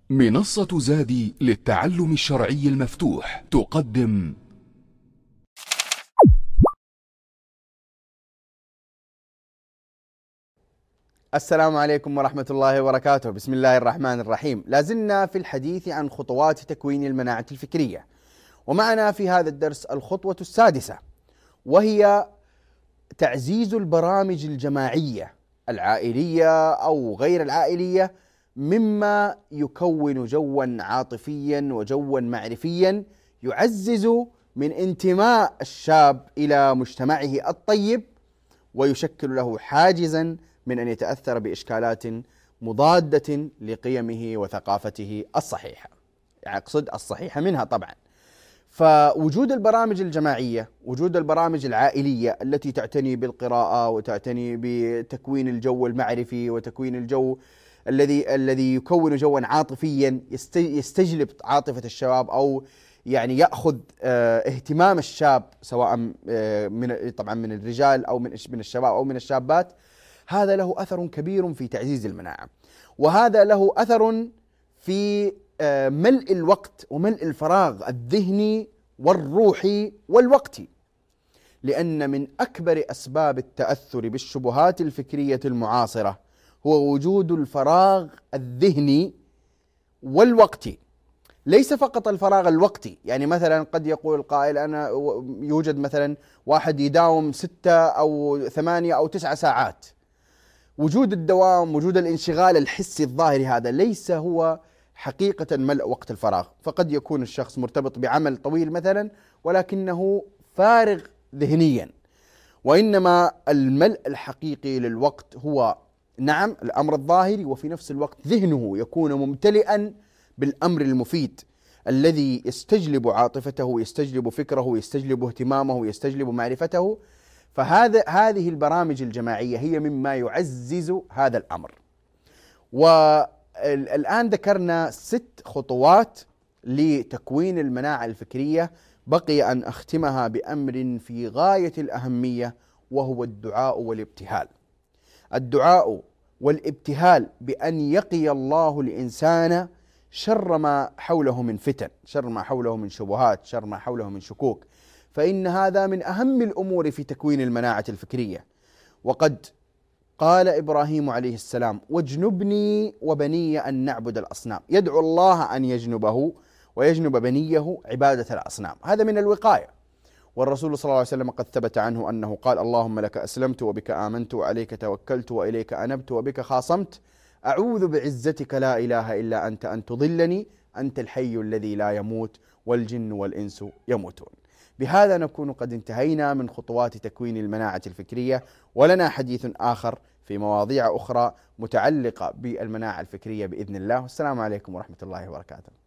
منصة زادي للتعلم الشرعي المفتوح تقدم السلام عليكم ورحمة الله وبركاته. بسم الله الرحمن الرحيم. لازلنا في الحديث عن خطوات تكوين المناعة الفكرية، ومعنا في هذا الدرس الخطوة السادسة، وهي تعزيز البرامج الجماعية العائلية أو غير العائلية مما يكون جوا عاطفيا وجوا معرفيا يعزز من انتماء الشاب إلى مجتمعه الطيب، ويشكل له حاجزا من أن يتأثر بإشكالات مضادة لقيمه وثقافته الصحيحة، يعني أقصد الصحيحة منها طبعا. فوجود البرامج الجماعية، وجود البرامج العائلية التي تعتني بالقراءة وتعتني بتكوين الجو المعرفي وتكوين الجو الذي يكون جوا عاطفيا يستجلب عاطفة الشباب، أو يعني يأخذ اهتمام الشاب، سواء طبعا من الرجال أو من الشباب أو من الشابات. هذا له أثر كبير في تعزيز المناعة، وهذا له أثر في ملء الوقت وملء الفراغ الذهني والروحي والوقتي، لأن من أكبر أسباب التأثر بالشبهات الفكرية المعاصرة هو وجود الفراغ الذهني والوقتي. ليس فقط الفراغ الوقتي، يعني مثلا قد يقول القائل أنا يوجد مثلا واحد يداوم 6 أو 8 أو 9 ساعات. وجود الدوام، وجود الانشغال الحسي الظاهري، هذا ليس هو حقيقة ملء وقت الفراغ. فقد يكون الشخص مرتبط بعمل طويل مثلا ولكنه فارغ ذهنيا، وإنما الملء الحقيقي للوقت هو نعم الأمر الظاهري، وفي نفس الوقت ذهنه يكون ممتلئا بالأمر المفيد الذي يستجلب عاطفته ويستجلب فكره ويستجلب اهتمامه ويستجلب معرفته. هذه البرامج الجماعية هي مما يعزز هذا الأمر. والآن ذكرنا 6 خطوات لتكوين المناعة الفكرية، بقي أن أختمها بأمر في غاية الأهمية، وهو الدعاء والابتهال. الدعاء والابتهال بأن يقي الله الإنسان شر ما حوله من فتن، شر ما حوله من شبهات، شر ما حوله من شكوك، فإن هذا من أهم الأمور في تكوين المناعة الفكرية. وقد قال إبراهيم عليه السلام: واجنبني وبني أن نعبد الأصنام. يدعو الله أن يجنبه ويجنب بنيه عبادة الأصنام، هذا من الوقاية. والرسول صلى الله عليه وسلم قد ثبت عنه أنه قال: اللهم لك أسلمت وبك آمنت وعليك توكلت وإليك أنبت وبك خاصمت، أعوذ بعزتك لا إله إلا أنت أن تضلني، أنت الحي الذي لا يموت والجن والإنس يموتون. بهذا نكون قد انتهينا من خطوات تكوين المناعة الفكرية، ولنا حديث آخر في مواضيع أخرى متعلقة بالمناعة الفكرية بإذن الله. والسلام عليكم ورحمة الله وبركاته.